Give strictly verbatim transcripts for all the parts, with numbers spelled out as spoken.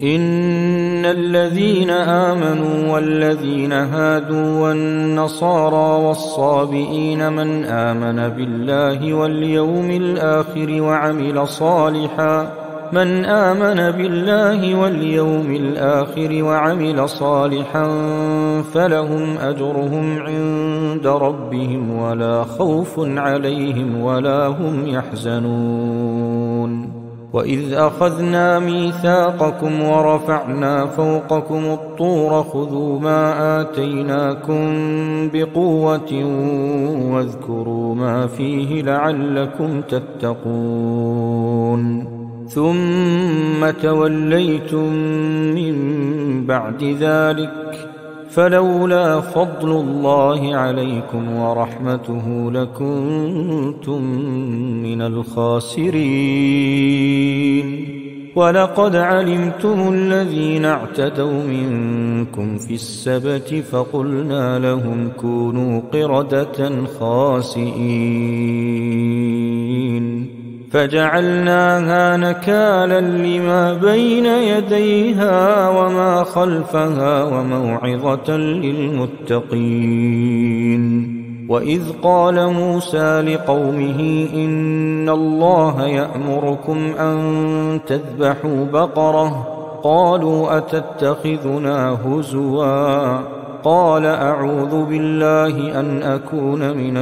إن الذين آمنوا والذين هادوا والنصارى والصابئين من آمن بالله واليوم الآخر وعمل صالحا من آمن بالله واليوم الآخر وعمل صالحا فلهم أجرهم عند ربهم ولا خوف عليهم ولا هم يحزنون. وإذ أخذنا ميثاقكم ورفعنا فوقكم الطور خذوا ما آتيناكم بقوة واذكروا ما فيه لعلكم تتقون. ثم توليتم من بعد ذلك فلولا فضل الله عليكم ورحمته لكنتم من الخاسرين. ولقد علمتم الذين اعتدوا منكم في السبت فقلنا لهم كونوا قردة خاسئين فجعلناها نكالا لما بين يديها وما خلفها وموعظة للمتقين. وإذ قال موسى لقومه إن الله يأمركم أن تذبحوا بقرة قالوا أتتخذنا هزوا قال أعوذ بالله أن أكون من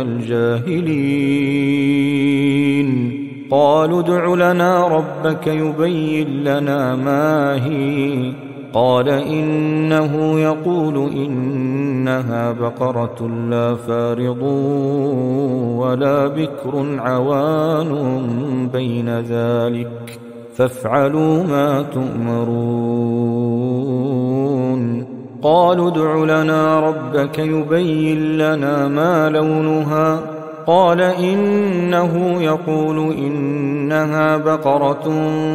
الجاهلين. قالوا ادع لنا ربك يبين لنا ما هي قال إنه يقول إنها بقرة لا فارض ولا بكر عوان بين ذلك فافعلوا ما تؤمرون. قالوا ادع لنا ربك يبين لنا ما لونها قال إنه يقول إنها بقرة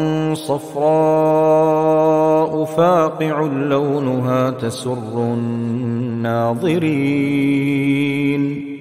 صفراء فاقع لونها تسر الناظرين.